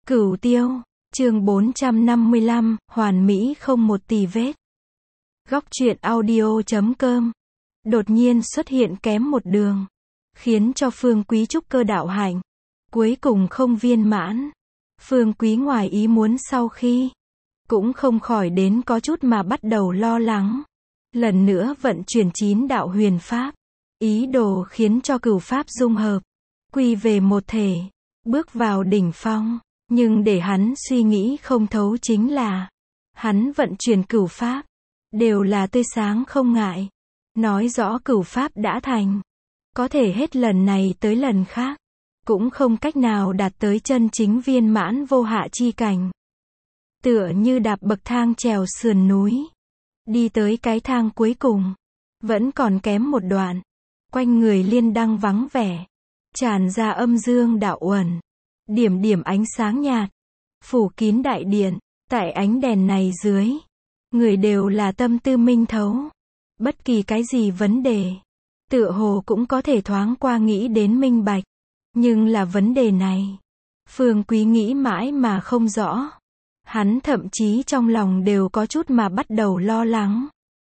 Cửu Tiêu, chương 455, hoàn mỹ không một tì vết. Góc truyện audio.com. Đột nhiên xuất hiện kém một đường, khiến cho Phương Quý trúc cơ đạo hạnh cuối cùng không viên mãn. Phương Quý ngoài ý muốn sau khi cũng không khỏi đến có chút mà bắt đầu lo lắng. Lần nữa vận chuyển 9 đạo huyền pháp, ý đồ khiến cho cửu pháp dung hợp, quy về một thể, bước vào đỉnh phong. Nhưng để hắn suy nghĩ không thấu chính là, hắn vận chuyển cửu pháp, đều là tươi sáng không ngại. Nói rõ cửu pháp đã thành, có thể hết lần này tới lần khác, cũng không cách nào đạt tới chân chính viên mãn vô hạ chi cảnh. Tựa như đạp bậc thang trèo sườn núi, đi tới cái thang cuối cùng, vẫn còn kém một đoạn, quanh người liên đăng vắng vẻ, tràn ra âm dương đạo uẩn. Điểm điểm ánh sáng nhạt, phủ kín đại điện, tại ánh đèn này dưới, người đều là tâm tư minh thấu. Bất kỳ cái gì vấn đề, tựa hồ cũng có thể thoáng qua nghĩ đến minh bạch. Nhưng là vấn đề này, Phương Quý nghĩ mãi mà không rõ. Hắn thậm chí trong lòng đều có chút mà bắt đầu lo lắng.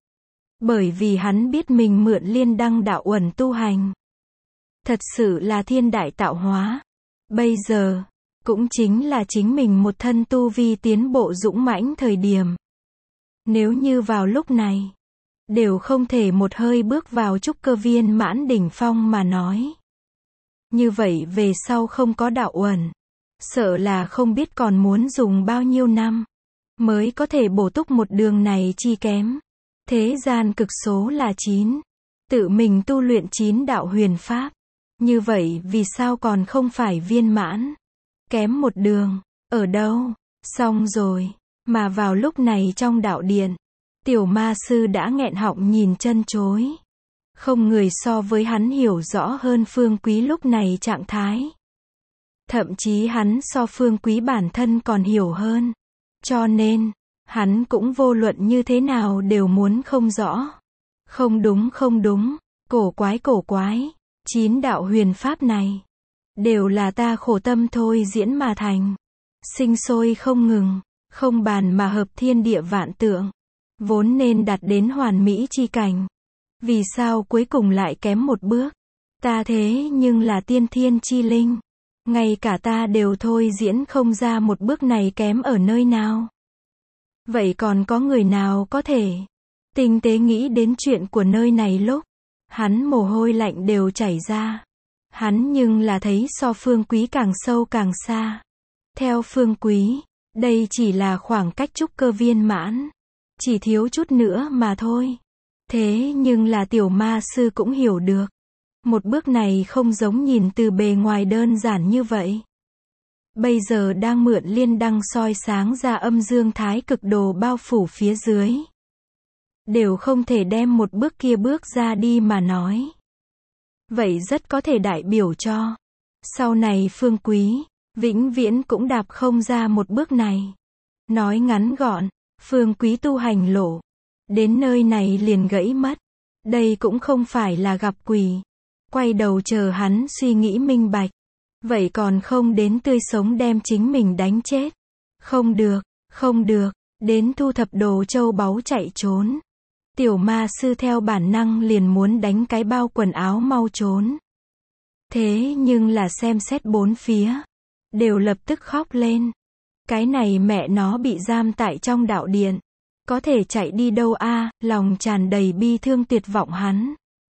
Bởi vì hắn biết mình mượn liên đăng đạo uẩn tu hành, thật sự là thiên đại tạo hóa. Bây giờ, cũng chính là chính mình một thân tu vi tiến bộ dũng mãnh thời điểm. Nếu như vào lúc này, đều không thể một hơi bước vào trúc cơ viên mãn đỉnh phong mà nói. Như vậy về sau không có đạo uẩn, sợ là không biết còn muốn dùng bao nhiêu năm, mới có thể bổ túc một đường này chi kém. Thế gian cực số là 9, tự mình tu luyện 9 đạo huyền pháp. Như vậy vì sao còn không phải viên mãn? Kém một đường, ở đâu? Xong rồi. Mà vào lúc này trong đạo điện, tiểu ma sư đã nghẹn họng nhìn chân chối. Không người so với hắn hiểu rõ hơn Phương Quý lúc này trạng thái. Thậm chí hắn so Phương Quý bản thân còn hiểu hơn. Cho nên, hắn cũng vô luận như thế nào đều muốn không rõ. Không đúng không đúng, cổ quái. 9 đạo huyền pháp này, đều là ta khổ tâm thôi diễn mà thành. Sinh sôi không ngừng, không bàn mà hợp thiên địa vạn tượng. Vốn nên đạt đến hoàn mỹ chi cảnh. Vì sao cuối cùng lại kém một bước? Ta thế nhưng là tiên thiên chi linh. Ngay cả ta đều thôi diễn không ra một bước này kém ở nơi nào. Vậy còn có người nào có thể tinh tế nghĩ đến chuyện của nơi này lúc hắn mồ hôi lạnh đều chảy ra. Hắn nhưng là thấy so Phương Quý càng sâu càng xa. Theo Phương Quý, đây chỉ là khoảng cách trúc cơ viên mãn. Chỉ thiếu chút nữa mà thôi. Thế nhưng là tiểu ma sư cũng hiểu được. Một bước này không giống nhìn từ bề ngoài đơn giản như vậy. Bây giờ đang mượn liên đăng soi sáng ra âm dương thái cực đồ bao phủ phía dưới. Đều không thể đem một bước kia bước ra đi mà nói. Vậy rất có thể đại biểu cho sau này Phương Quý vĩnh viễn cũng đạp không ra một bước này. Nói ngắn gọn, Phương Quý tu hành lộ đến nơi này liền gãy mất. Đây cũng không phải là gặp quỷ. Quay đầu chờ hắn suy nghĩ minh bạch. Vậy còn không đến tươi sống đem chính mình đánh chết. Không được, đến thu thập đồ châu báu chạy trốn. Tiểu ma sư theo bản năng liền muốn đánh cái bao quần áo mau trốn. Thế nhưng là xem xét bốn phía, đều lập tức khóc lên. Cái này mẹ nó bị giam tại trong đạo điện, có thể chạy đi đâu a? Lòng tràn đầy bi thương tuyệt vọng hắn.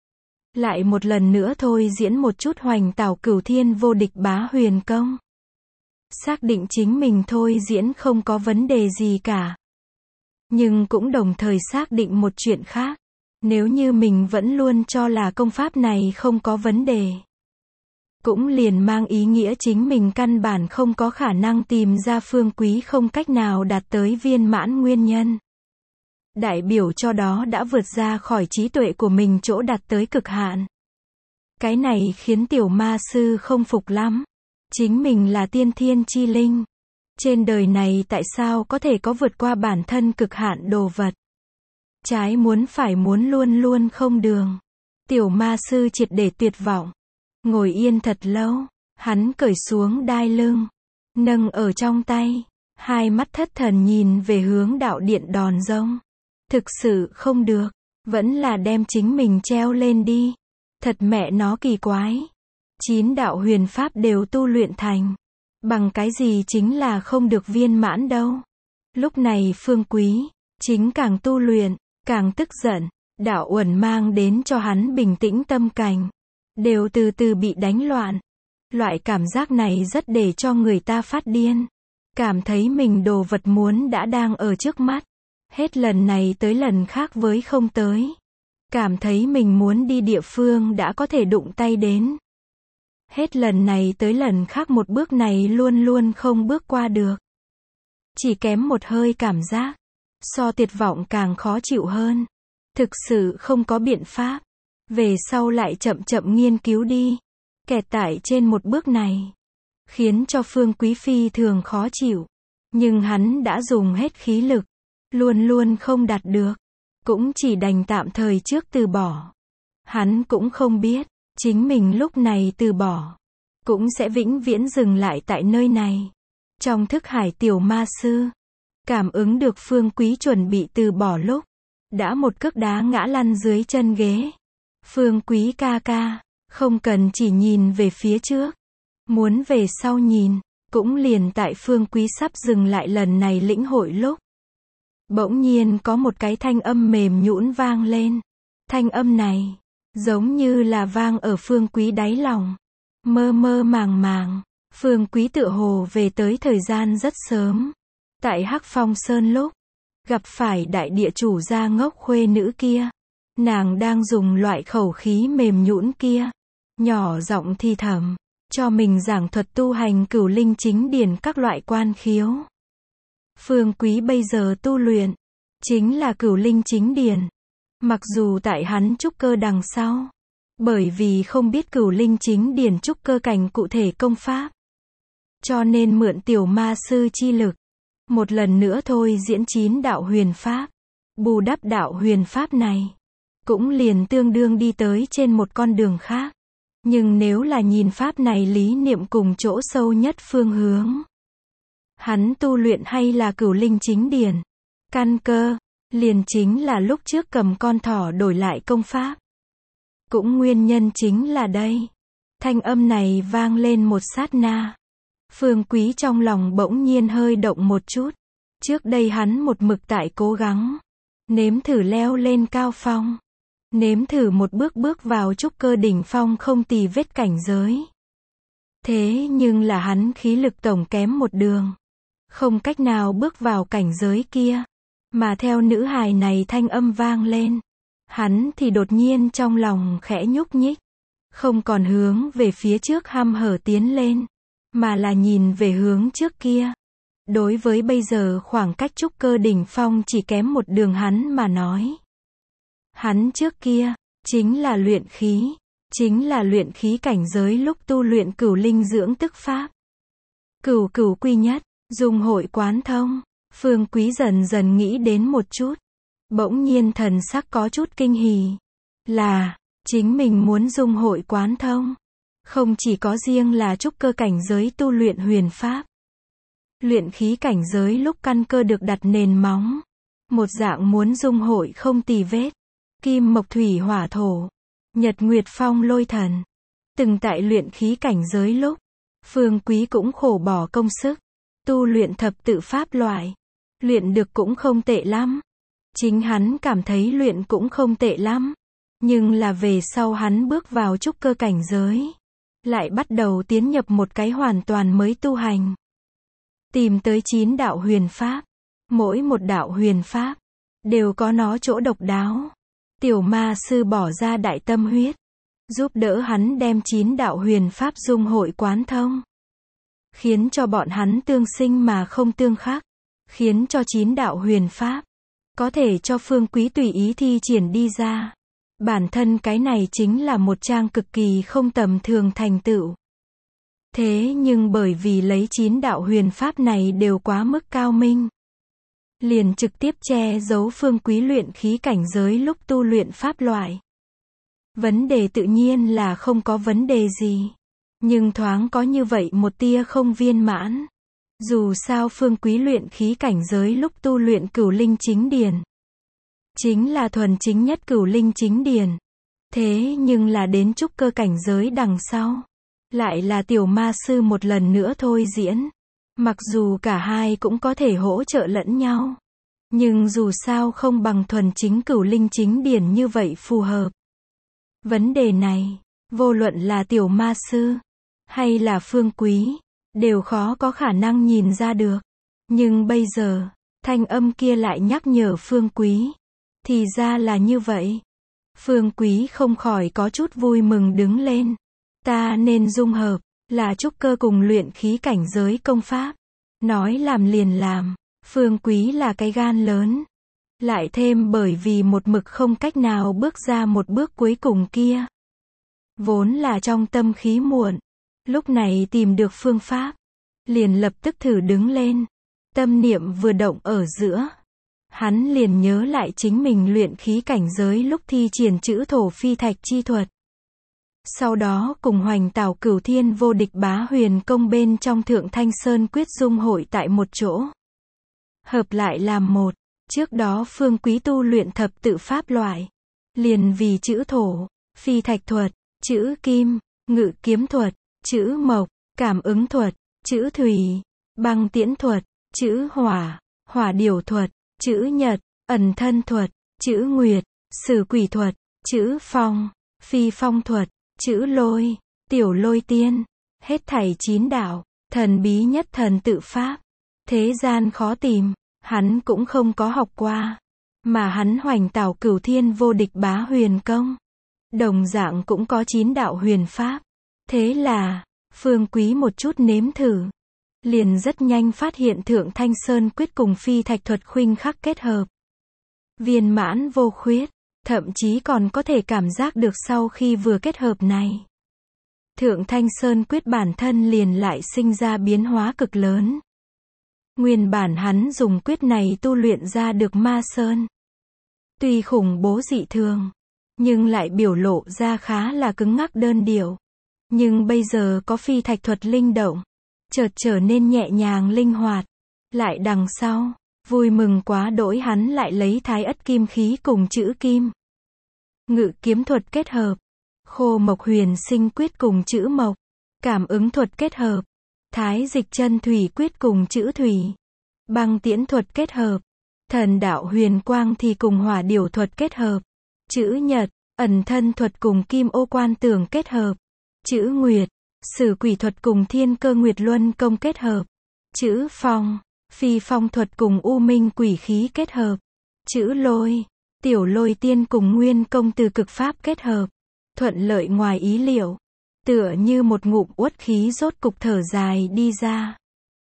Lại một lần nữa thôi diễn một chút hoành tảo cửu thiên vô địch bá huyền công. Xác định chính mình thôi diễn không có vấn đề gì cả. Nhưng cũng đồng thời xác định một chuyện khác. Nếu như mình vẫn luôn cho là công pháp này không có vấn đề, cũng liền mang ý nghĩa chính mình căn bản không có khả năng tìm ra Phương Quý không cách nào đạt tới viên mãn nguyên nhân. Đại biểu cho đó đã vượt ra khỏi trí tuệ của mình chỗ đạt tới cực hạn. Cái này khiến tiểu ma sư không phục lắm. Chính mình là tiên thiên chi linh. Trên đời này tại sao có thể có vượt qua bản thân cực hạn đồ vật? Trái muốn phải muốn luôn luôn không đường. Tiểu ma sư triệt để tuyệt vọng. Ngồi yên thật lâu, hắn cởi xuống đai lưng. nâng ở trong tay, hai mắt thất thần nhìn về hướng đạo điện đòn rông. Thực sự không được, vẫn là đem chính mình treo lên đi. Thật mẹ nó kỳ quái. 9 đạo huyền pháp đều tu luyện thành. Bằng cái gì chính là không được viên mãn đâu. Lúc này Phương Quý, chính càng tu luyện, càng tức giận. Đạo uẩn mang đến cho hắn bình tĩnh tâm cảnh. Đều từ từ bị đánh loạn. Loại cảm giác này rất để cho người ta phát điên. Cảm thấy mình đồ vật muốn đã đang ở trước mắt. Hết lần này tới lần khác với không tới. Cảm thấy mình muốn đi địa phương đã có thể đụng tay đến. Hết lần này tới lần khác một bước này luôn luôn không bước qua được. Chỉ kém một hơi cảm giác. So tuyệt vọng càng khó chịu hơn. Thực sự không có biện pháp. Về sau lại chậm chậm nghiên cứu đi. Kẹt tại trên một bước này. Khiến cho Phương Quý phi thường khó chịu. Nhưng hắn đã dùng hết khí lực. Luôn luôn không đạt được. Cũng chỉ đành tạm thời trước từ bỏ. Hắn cũng không biết. Chính mình lúc này từ bỏ. Cũng sẽ vĩnh viễn dừng lại tại nơi này. Trong thức hải tiểu ma sư. Cảm ứng được Phương Quý chuẩn bị từ bỏ lúc. Đã một cước đá ngã lăn dưới chân ghế. Phương Quý ca ca. Không cần chỉ nhìn về phía trước. Muốn về sau nhìn. Cũng liền tại Phương Quý sắp dừng lại lần này lĩnh hội lúc. Bỗng nhiên có một cái thanh âm mềm nhũn vang lên. Thanh âm này. Giống như là vang ở Phương Quý đáy lòng. Mơ mơ màng màng. Phương Quý tựa hồ về tới thời gian rất sớm. Tại Hắc Phong Sơn lúc. Gặp phải đại địa chủ gia ngốc khuê nữ kia. Nàng đang dùng loại khẩu khí mềm nhũn kia. Nhỏ giọng thì thầm. Cho mình giảng thuật tu hành cửu linh chính điển các loại quan khiếu. Phương Quý bây giờ tu luyện. Chính là cửu linh chính điển. Mặc dù tại hắn trúc cơ đằng sau. Bởi vì không biết cửu linh chính điển trúc cơ cảnh cụ thể công pháp. Cho nên mượn tiểu ma sư chi lực. Một lần nữa thôi diễn 9 đạo huyền pháp. Bù đắp đạo huyền pháp này. Cũng liền tương đương đi tới trên một con đường khác. Nhưng nếu là nhìn pháp này lý niệm cùng chỗ sâu nhất phương hướng. Hắn tu luyện hay là cửu linh chính điển. Căn cơ. Liền chính là lúc trước cầm con thỏ đổi lại công pháp. Cũng nguyên nhân chính là đây. Thanh âm này vang lên một sát na. Phương Quý trong lòng bỗng nhiên hơi động một chút. Trước đây hắn một mực tại cố gắng. Nếm thử leo lên cao phong. Nếm thử một bước bước vào trúc cơ đỉnh phong không tì vết cảnh giới. Thế nhưng là hắn khí lực tổng kém một đường. Không cách nào bước vào cảnh giới kia. Mà theo nữ hài này thanh âm vang lên. Hắn thì đột nhiên trong lòng khẽ nhúc nhích. Không còn hướng về phía trước hăm hở tiến lên. Mà là nhìn về hướng trước kia. Đối với bây giờ khoảng cách trúc cơ đỉnh phong chỉ kém một đường hắn mà nói. Hắn trước kia, chính là luyện khí. Chính là luyện khí cảnh giới lúc tu luyện cửu linh dưỡng tức pháp. Cửu cửu quy nhất, dung hội quán thông. Phương Quý dần dần nghĩ đến một chút. Bỗng nhiên thần sắc có chút kinh hỉ. Là, chính mình muốn dung hội quán thông. Không chỉ có riêng là trúc cơ cảnh giới tu luyện huyền pháp. Luyện khí cảnh giới lúc căn cơ được đặt nền móng. Một dạng muốn dung hội không tì vết. Kim mộc thủy hỏa thổ. Nhật nguyệt phong lôi thần. Từng tại luyện khí cảnh giới lúc. Phương Quý cũng khổ bỏ công sức. Tu luyện thập tự pháp loại. Luyện được cũng không tệ lắm. Chính hắn cảm thấy luyện cũng không tệ lắm. Nhưng là về sau hắn bước vào trúc cơ cảnh giới. Lại bắt đầu tiến nhập một cái hoàn toàn mới tu hành. Tìm tới 9 đạo huyền pháp. Mỗi một đạo huyền pháp. Đều có nó chỗ độc đáo. Tiểu ma sư bỏ ra đại tâm huyết. Giúp đỡ hắn đem 9 đạo huyền pháp dung hội quán thông. Khiến cho bọn hắn tương sinh mà không tương khắc. Khiến cho 9 đạo huyền pháp. Có thể cho Phương Quý tùy ý thi triển đi ra. Bản thân cái này chính là một trang cực kỳ không tầm thường thành tựu. Thế nhưng bởi vì lấy 9 đạo huyền pháp này đều quá mức cao minh. Liền trực tiếp che giấu Phương Quý luyện khí cảnh giới lúc tu luyện pháp loại. Vấn đề tự nhiên là không có vấn đề gì. Nhưng thoáng có như vậy một tia không viên mãn. Dù sao Phương Quý luyện khí cảnh giới lúc tu luyện cửu linh chính điển, chính là thuần chính nhất cửu linh chính điển. Thế nhưng là đến trúc cơ cảnh giới đằng sau, lại là tiểu ma sư một lần nữa thôi diễn. Mặc dù cả hai cũng có thể hỗ trợ lẫn nhau, nhưng dù sao không bằng thuần chính cửu linh chính điển như vậy phù hợp. Vấn đề này, vô luận là tiểu ma sư, hay là Phương Quý, đều khó có khả năng nhìn ra được. Nhưng bây giờ, thanh âm kia lại nhắc nhở Phương Quý. Thì ra là như vậy. Phương Quý không khỏi có chút vui mừng đứng lên. Ta nên dung hợp, là trúc cơ cùng luyện khí cảnh giới công pháp. Nói làm liền làm, Phương Quý là cái gan lớn. Lại thêm bởi vì một mực không cách nào bước ra một bước cuối cùng kia. Vốn là trong tâm khí muộn. Lúc này tìm được phương pháp, liền lập tức thử đứng lên. Tâm niệm vừa động ở giữa, hắn liền nhớ lại chính mình luyện khí cảnh giới lúc thi triển chữ thổ phi thạch chi thuật. Sau đó cùng Hoành Tảo Cửu Thiên Vô Địch Bá Huyền Công bên trong Thượng Thanh Sơn Quyết dung hội tại một chỗ. Hợp lại làm một. Trước đó Phương Quý tu luyện thập tự pháp loại, liền vì chữ thổ, phi thạch thuật, chữ kim, ngự kiếm thuật, chữ mộc, cảm ứng thuật, chữ thủy, băng tiễn thuật, chữ hỏa, hỏa điều thuật, chữ nhật, ẩn thân thuật, chữ nguyệt, sử quỷ thuật, chữ phong, phi phong thuật, chữ lôi, tiểu lôi tiên, hết thảy 9 đạo, thần bí nhất thần tự pháp. Thế gian khó tìm, hắn cũng không có học qua. Mà hắn Hoành Tảo Cửu Thiên Vô Địch Bá Huyền Công, đồng dạng cũng có 9 đạo huyền pháp. Thế là, Phương Quý một chút nếm thử, liền rất nhanh phát hiện Thượng Thanh Sơn Quyết cùng phi thạch thuật khuynh khắc kết hợp. Viên mãn vô khuyết, thậm chí còn có thể cảm giác được sau khi vừa kết hợp này. Thượng Thanh Sơn Quyết bản thân liền lại sinh ra biến hóa cực lớn. Nguyên bản hắn dùng quyết này tu luyện ra được ma sơn. Tuy khủng bố dị thường, nhưng lại biểu lộ ra khá là cứng ngắc đơn điệu. Nhưng bây giờ có phi thạch thuật linh động, chợt trở nên nhẹ nhàng linh hoạt. Lại đằng sau, vui mừng quá đỗi hắn lại lấy thái ất kim khí cùng chữ kim. Ngự kiếm thuật kết hợp, khô mộc huyền sinh quyết cùng chữ mộc, cảm ứng thuật kết hợp, thái dịch chân thủy quyết cùng chữ thủy, băng tiễn thuật kết hợp, thần đạo huyền quang thì cùng hỏa điều thuật kết hợp, chữ nhật, ẩn thân thuật cùng kim ô quan tưởng kết hợp, chữ nguyệt, sử quỷ thuật cùng thiên cơ nguyệt luân công kết hợp, chữ phong, phi phong thuật cùng u minh quỷ khí kết hợp, chữ lôi, tiểu lôi tiên cùng nguyên công từ cực pháp kết hợp, thuận lợi ngoài ý liệu, tựa như một ngụm uất khí rốt cục thở dài đi ra.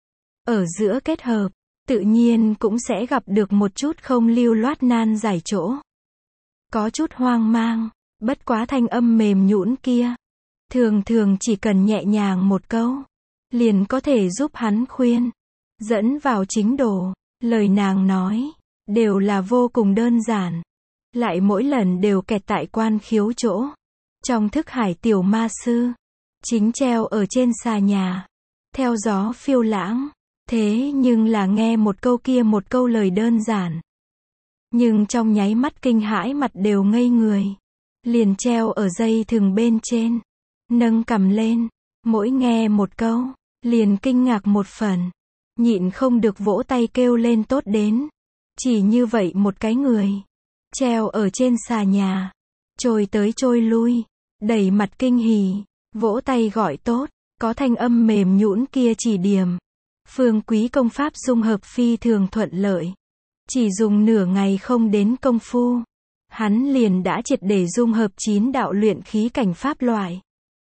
Ở giữa kết hợp, tự nhiên cũng sẽ gặp được một chút không lưu loát nan giải chỗ. Có chút hoang mang, bất quá thanh âm mềm nhũn kia. Thường thường chỉ cần nhẹ nhàng một câu, liền có thể giúp hắn khuyên, dẫn vào chính đồ. Lời nàng nói, đều là vô cùng đơn giản. Lại mỗi lần đều kẹt tại quan khiếu chỗ. Trong thức hải tiểu ma sư, chính treo ở trên xà nhà, theo gió phiêu lãng. Thế nhưng là nghe một câu kia một câu lời đơn giản. Nhưng trong nháy mắt kinh hãi mặt đều ngây người. Liền treo ở dây thừng bên trên. Nâng cằm lên. Mỗi nghe một câu, liền kinh ngạc một phần. Nhịn không được vỗ tay kêu lên tốt đến. Chỉ như vậy một cái người. Treo ở trên xà nhà. Trôi tới trôi lui. Đầy mặt kinh hỉ. Vỗ tay gọi tốt. Có thanh âm mềm nhũn kia chỉ điểm. Phương Quý công pháp dung hợp phi thường thuận lợi. Chỉ dùng nửa ngày không đến công phu. Hắn liền đã triệt để dung hợp 9 đạo luyện khí cảnh pháp loại.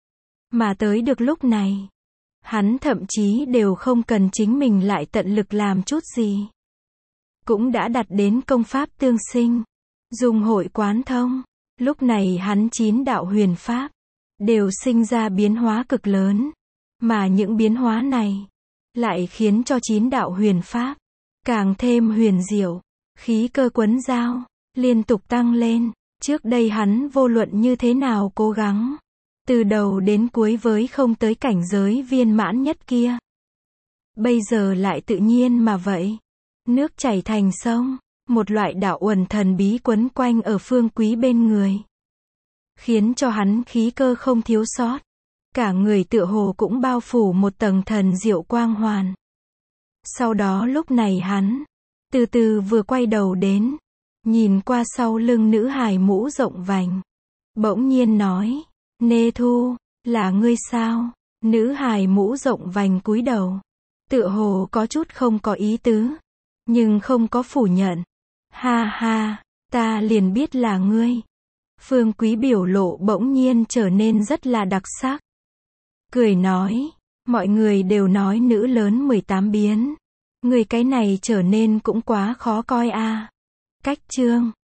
Mà tới được lúc này, hắn thậm chí đều không cần chính mình lại tận lực làm chút gì. Cũng đã đạt đến công pháp tương sinh, dung hội quán thông. Lúc này hắn 9 đạo huyền pháp, đều sinh ra biến hóa cực lớn. Mà những biến hóa này, lại khiến cho 9 đạo huyền pháp, càng thêm huyền diệu, khí cơ quấn dao, liên tục tăng lên. Trước đây hắn vô luận như thế nào cố gắng, từ đầu đến cuối với không tới cảnh giới viên mãn nhất kia. bây giờ lại tự nhiên mà vậy. Nước chảy thành sông, một loại đạo uẩn thần bí quấn quanh ở Phương Quý bên người, khiến cho hắn khí cơ không thiếu sót. Cả người tựa hồ cũng bao phủ một tầng thần diệu quang hoàn. Sau đó lúc này hắn, từ từ vừa quay đầu đến, nhìn qua sau lưng nữ hài mũ rộng vành. Bỗng nhiên nói, Nê Thu, là ngươi sao? Nữ hài mũ rộng vành cúi đầu, tựa hồ có chút không có ý tứ, nhưng không có phủ nhận. Ha ha, ta liền biết là ngươi. Phương Quý biểu lộ bỗng nhiên trở nên rất là đặc sắc. Cười nói, mọi người đều nói nữ lớn 18 biến. Người cái này trở nên cũng quá khó coi a. Cách chương